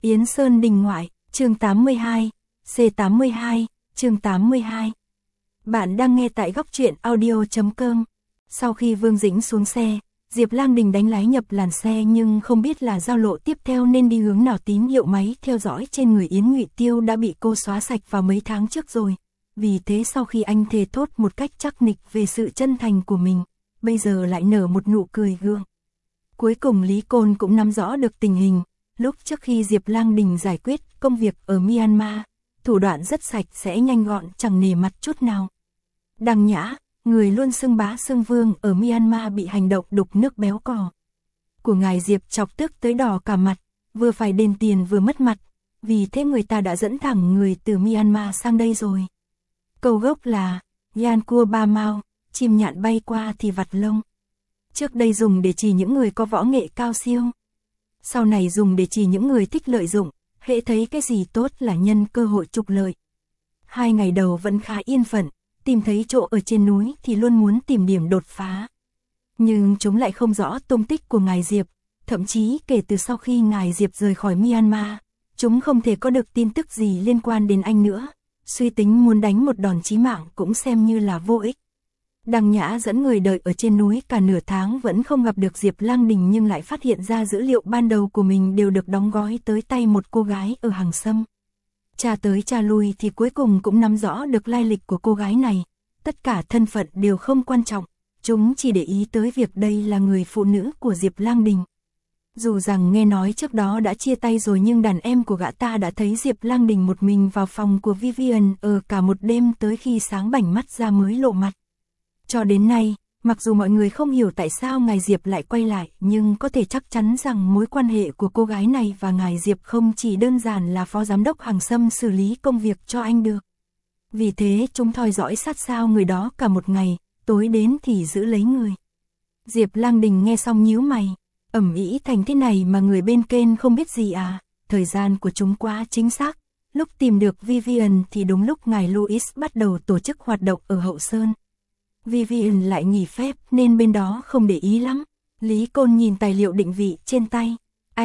Yến Sơn Đình Ngoại, chương 82, C82, chương 82. Bạn đang nghe tại góc truyện audio.com. Sau khi Vương Dĩnh xuống xe, Diệp Lang Đình đánh lái nhập làn xe nhưng không biết là giao lộ tiếp theo nên đi hướng nào. Tín hiệu máy theo dõi trên người Yến Ngụy Tiêu đã bị cô xóa sạch vào mấy tháng trước rồi. Vì thế sau khi anh thề thốt một cách chắc nịch về sự chân thành của mình, bây giờ lại nở một nụ cười gượng. Cuối cùng Lý Côn cũng nắm rõ được tình hình. Lúc trước khi Diệp Lang Đình giải quyết công việc ở Myanmar, thủ đoạn rất sạch sẽ nhanh gọn chẳng nề mặt chút nào. Đằng Nhã, người luôn xưng bá xưng vương ở Myanmar bị hành động đục nước béo cò của ngài Diệp chọc tức tới đỏ cả mặt, vừa phải đền tiền vừa mất mặt, vì thế người ta đã dẫn thẳng người từ Myanmar sang đây rồi. Câu gốc là, Yan cua ba mau, chim nhạn bay qua thì vặt lông. Trước đây dùng để chỉ những người có võ nghệ cao siêu. Sau này dùng để chỉ những người thích lợi dụng, hễ thấy cái gì tốt là nhân cơ hội trục lợi. 2 ngày đầu vẫn khá yên phận, tìm thấy chỗ ở trên núi thì luôn muốn tìm điểm đột phá. Nhưng chúng lại không rõ tung tích của ngài Diệp, thậm chí kể từ sau khi ngài Diệp rời khỏi Myanmar, chúng không thể có được tin tức gì liên quan đến anh nữa. Suy tính muốn đánh một đòn chí mạng cũng xem như là vô ích. Đằng Nhã dẫn người đợi ở trên núi cả nửa tháng vẫn không gặp được Diệp Lang Đình, nhưng lại phát hiện ra dữ liệu ban đầu của mình đều được đóng gói tới tay một cô gái ở Hàng Sâm. Tra tới tra lui thì cuối cùng cũng nắm rõ được lai lịch của cô gái này. Tất cả thân phận đều không quan trọng, chúng chỉ để ý tới việc đây là người phụ nữ của Diệp Lang Đình. Dù rằng nghe nói trước đó đã chia tay rồi, nhưng đàn em của gã ta đã thấy Diệp Lang Đình một mình vào phòng của Vivian ở cả một đêm tới khi sáng bảnh mắt ra mới lộ mặt. Cho đến nay, mặc dù mọi người không hiểu tại sao ngài Diệp lại quay lại, nhưng có thể chắc chắn rằng mối quan hệ của cô gái này và ngài Diệp không chỉ đơn giản là phó giám đốc Hàng Sâm xử lý công việc cho anh được. Vì thế chúng theo dõi sát sao người đó cả một ngày, tối đến thì giữ lấy người. Diệp Lang Đình nghe xong nhíu mày, ầm ĩ thành thế này mà người bên kênh không biết gì à? Thời gian của chúng quá chính xác. Lúc tìm được Vivian thì đúng lúc ngài Louis bắt đầu tổ chức hoạt động ở Hậu Sơn. Vivian lại nghỉ phép nên bên đó không để ý lắm. Lý Côn nhìn tài liệu định vị trên tay.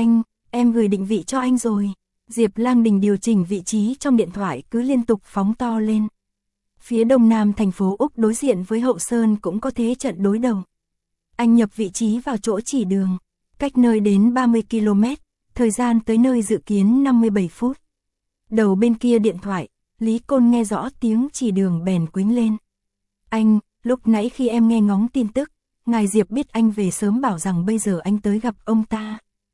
Em gửi định vị cho anh rồi. Diệp Lang Đình điều chỉnh vị trí trong điện thoại cứ liên tục phóng to lên. Phía đông nam thành phố Úc đối diện với Hậu Sơn cũng có thế trận đối đầu. Anh nhập vị trí vào chỗ chỉ đường. Cách nơi đến 30 km, thời gian tới nơi dự kiến 57 phút. Đầu bên kia điện thoại, Lý Côn nghe rõ tiếng chỉ đường bèn quính lên. Anh, lúc nãy khi em nghe ngóng tin tức, ngài Diệp biết anh về sớm bảo rằng bây giờ anh tới gặp ông ta.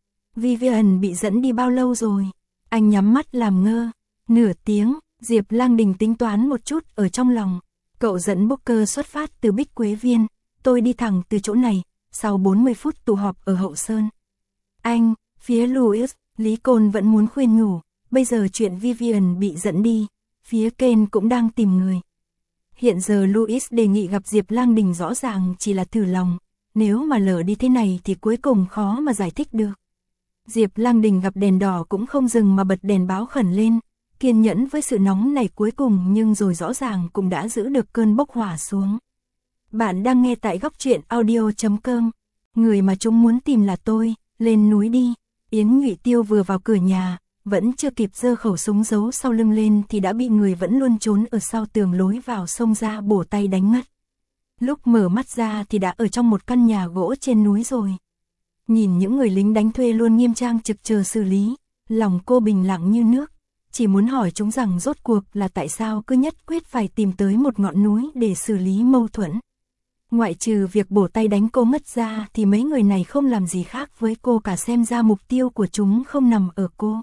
Vivian bị dẫn đi bao lâu rồi? Anh nhắm mắt làm ngơ. Nửa tiếng, Diệp Lang Đình tính toán một chút ở trong lòng. Cậu dẫn booker xuất phát từ Bích Quế Viên, tôi đi thẳng từ chỗ này, sau 40 phút tụ họp ở Hậu Sơn. Anh, phía Louis, Lý Côn vẫn muốn khuyên nhủ, bây giờ chuyện Vivian bị dẫn đi, phía Ken cũng đang tìm người. Hiện giờ Louis đề nghị gặp Diệp Lang Đình rõ ràng chỉ là thử lòng, nếu mà lỡ đi thế này thì cuối cùng khó mà giải thích được. Diệp Lang Đình gặp đèn đỏ cũng không dừng mà bật đèn báo khẩn lên, kiên nhẫn với sự nóng này cuối cùng, nhưng rồi rõ ràng cũng đã giữ được cơn bốc hỏa xuống. Bạn đang nghe tại góc truyện audio.com. Người mà chúng muốn tìm là tôi, lên núi đi. Yến Ngụy Tiêu vừa vào cửa nhà, vẫn chưa kịp giơ khẩu súng giấu sau lưng lên thì đã bị người vẫn luôn trốn ở sau tường lối vào xông ra bổ tay đánh ngất. Lúc mở mắt ra thì đã ở trong một căn nhà gỗ trên núi rồi. Nhìn những người lính đánh thuê luôn nghiêm trang trực chờ xử lý, lòng cô bình lặng như nước, chỉ muốn hỏi chúng rằng rốt cuộc là tại sao cứ nhất quyết phải tìm tới một ngọn núi để xử lý mâu thuẫn. Ngoại trừ việc bổ tay đánh cô mất ra thì mấy người này không làm gì khác với cô cả, xem ra mục tiêu của chúng không nằm ở cô,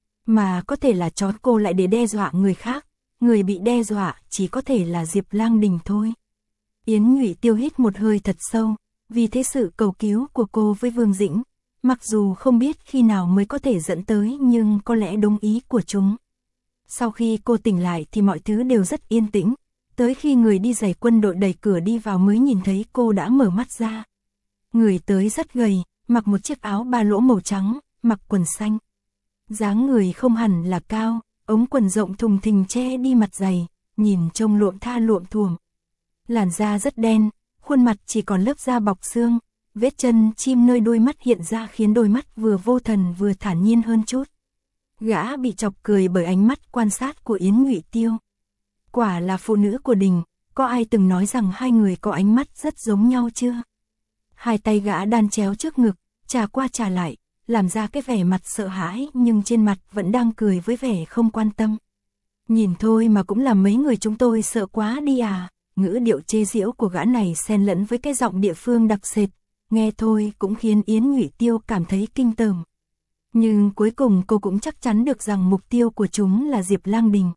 mà có thể là trói cô lại để đe dọa người khác. Người bị đe dọa chỉ có thể là Diệp Lang Đình thôi. Yến Ngụy Tiêu hít một hơi thật sâu, vì thế sự cầu cứu của cô với Vương Dĩnh, mặc dù không biết khi nào mới có thể dẫn tới nhưng có lẽ đúng ý của chúng. Sau khi cô tỉnh lại thì mọi thứ đều rất yên tĩnh, tới khi người đi giày quân đội đẩy cửa đi vào mới nhìn thấy cô đã mở mắt ra. Người tới rất gầy, mặc một chiếc áo ba lỗ màu trắng, mặc quần xanh. Dáng người không hẳn là cao, ống quần rộng thùng thình che đi mặt dày, nhìn trông luộm tha luộm thuộm. Làn da rất đen, khuôn mặt chỉ còn lớp da bọc xương, vết chân chim nơi đôi mắt hiện ra khiến đôi mắt vừa vô thần vừa thản nhiên hơn chút. Gã bị chọc cười bởi ánh mắt quan sát của Yến Ngụy Tiêu. Quả là phụ nữ của Đình, có ai từng nói rằng hai người có ánh mắt rất giống nhau chưa? Hai tay gã đan chéo trước ngực, chà qua chà lại, làm ra cái vẻ mặt sợ hãi nhưng trên mặt vẫn đang cười với vẻ không quan tâm. Nhìn thôi mà cũng làm mấy người chúng tôi sợ quá đi à, ngữ điệu chê giễu của gã này xen lẫn với cái giọng địa phương đặc sệt, nghe thôi cũng khiến Yến Ngụy Tiêu cảm thấy kinh tởm. Nhưng cuối cùng cô cũng chắc chắn được rằng mục tiêu của chúng là Diệp Lang Đình.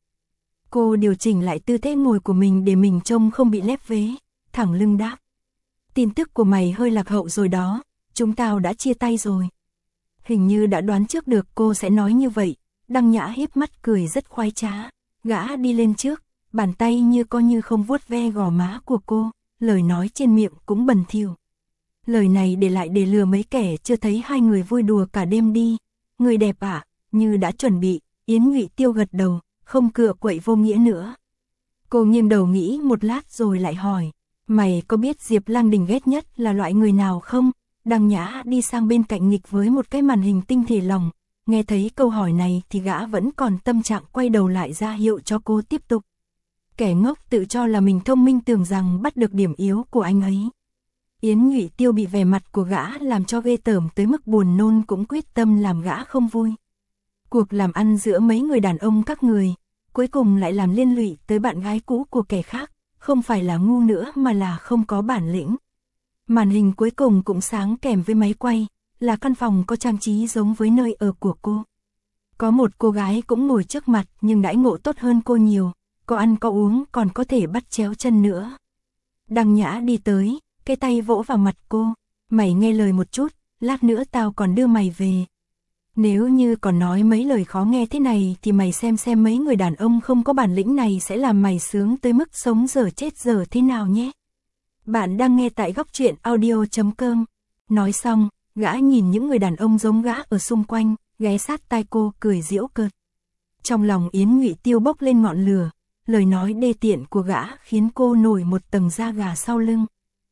Cô điều chỉnh lại tư thế ngồi của mình để mình trông không bị lép vế, thẳng lưng đáp. Tin tức của mày hơi lạc hậu rồi đó, chúng tao đã chia tay rồi. Hình như đã đoán trước được cô sẽ nói như vậy, Đăng Nhã híp mắt cười rất khoái trá. Gã đi lên trước, bàn tay như coi như không vuốt ve gò má của cô, lời nói trên miệng cũng bẩn thỉu. Lời này để lại để lừa mấy kẻ chưa thấy hai người vui đùa cả đêm đi. Người đẹp ạ, như đã chuẩn bị, Yến Ngụy Tiêu gật đầu, không cựa quậy vô nghĩa nữa. Cô nghiêng đầu nghĩ một lát rồi lại hỏi, mày có biết Diệp Lang Đình ghét nhất là loại người nào không? Đăng Nhã đi sang bên cạnh nghịch với một cái màn hình tinh thể lòng, nghe thấy câu hỏi này thì gã vẫn còn tâm trạng quay đầu lại ra hiệu cho cô tiếp tục. Kẻ ngốc tự cho là mình thông minh tưởng rằng bắt được điểm yếu của anh ấy. Yến Ngụy Tiêu bị vẻ mặt của gã làm cho ghê tởm tới mức buồn nôn cũng quyết tâm làm gã không vui. Cuộc làm ăn giữa mấy người đàn ông các người, cuối cùng lại làm liên lụy tới bạn gái cũ của kẻ khác, không phải là ngu nữa mà là không có bản lĩnh. Màn hình cuối cùng cũng sáng kèm với máy quay, là căn phòng có trang trí giống với nơi ở của cô. Có một cô gái cũng ngồi trước mặt nhưng đãi ngộ tốt hơn cô nhiều, có ăn có uống còn có thể bắt chéo chân nữa. Đăng Nhã đi tới, cái tay vỗ vào mặt cô, mày nghe lời một chút, lát nữa tao còn đưa mày về. Nếu như còn nói mấy lời khó nghe thế này thì mày xem mấy người đàn ông không có bản lĩnh này sẽ làm mày sướng tới mức sống dở chết dở thế nào nhé. Bạn đang nghe tại Góc Truyện Audio.com. Nói xong, gã nhìn những người đàn ông giống gã ở xung quanh, ghé sát tai cô cười giễu cợt. Trong lòng Yến Ngụy Tiêu bốc lên ngọn lửa, lời nói đê tiện của gã khiến cô nổi một tầng da gà sau lưng.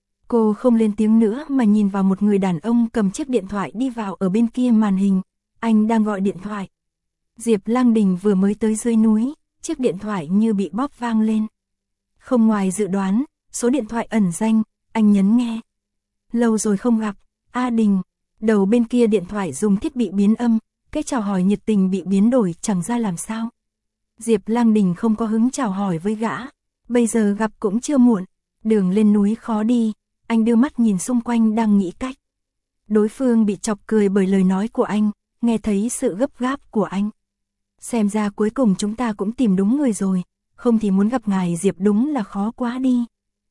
Cô không lên tiếng nữa mà nhìn vào một người đàn ông cầm chiếc điện thoại đi vào ở bên kia màn hình, anh đang gọi điện thoại. Diệp Lang Đình vừa mới tới dưới núi, chiếc điện thoại như bị bóp vang lên. Không ngoài dự đoán, số điện thoại ẩn danh, anh nhấn nghe. Lâu rồi không gặp, A Đình. Đầu bên kia điện thoại dùng thiết bị biến âm, cái chào hỏi nhiệt tình bị biến đổi chẳng ra làm sao. Diệp Lang Đình không có hứng chào hỏi với gã, bây giờ gặp cũng chưa muộn, đường lên núi khó đi, anh đưa mắt nhìn xung quanh đang nghĩ cách. Đối phương bị chọc cười bởi lời nói của anh, nghe thấy sự gấp gáp của anh. Xem ra cuối cùng chúng ta cũng tìm đúng người rồi, không thì muốn gặp ngài Diệp đúng là khó quá đi.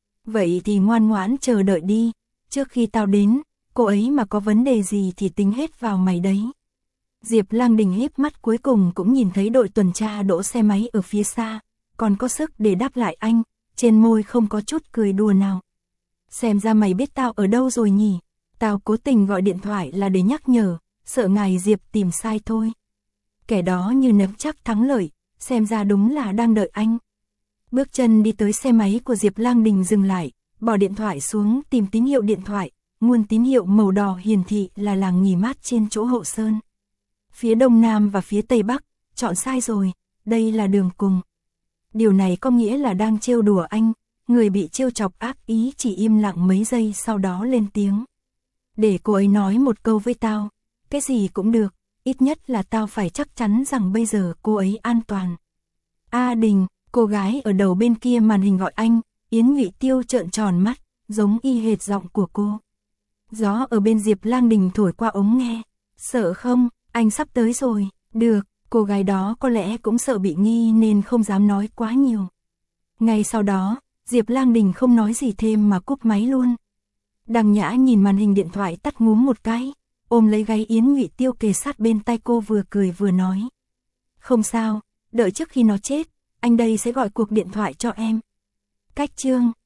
Vậy thì ngoan ngoãn chờ đợi đi, trước khi tao đến, cô ấy mà có vấn đề gì thì tính hết vào mày đấy. Diệp Lang Đình híp mắt cuối cùng cũng nhìn thấy đội tuần tra đỗ xe máy ở phía xa, còn có sức để đáp lại anh, trên môi không có chút cười đùa nào. Xem ra mày biết tao ở đâu rồi nhỉ, tao cố tình gọi điện thoại là để nhắc nhở, sợ ngài Diệp tìm sai thôi. Kẻ đó như nắm chắc thắng lợi, xem ra đúng là đang đợi anh. Bước chân đi tới xe máy của Diệp Lang Đình dừng lại, bỏ điện thoại xuống tìm tín hiệu điện thoại, nguồn tín hiệu màu đỏ hiển thị là làng nghỉ mát trên chỗ Hậu Sơn. Phía đông nam và phía tây bắc, chọn sai rồi, đây là đường cùng. Điều này có nghĩa là đang trêu đùa anh, người bị trêu chọc ác ý chỉ im lặng mấy giây sau đó lên tiếng. Để cô ấy nói một câu với tao, cái gì cũng được, ít nhất là tao phải chắc chắn rằng bây giờ cô ấy an toàn. A Đình, cô gái ở đầu bên kia màn hình gọi anh, Yến Ngụy Tiêu trợn tròn mắt, giống y hệt giọng của cô. Gió ở bên Diệp Lang Đình thổi qua ống nghe, sợ không, anh sắp tới rồi, được, cô gái đó có lẽ cũng sợ bị nghi nên không dám nói quá nhiều. Ngay sau đó, Diệp Lang Đình không nói gì thêm mà cúp máy luôn. Đăng Nhã nhìn màn hình điện thoại tắt ngúm một cái, ôm lấy gáy Yến Ngụy Tiêu kề sát bên tai cô vừa cười vừa nói. Không sao, đợi trước khi nó chết, anh đây sẽ gọi cuộc điện thoại cho em. Cách chương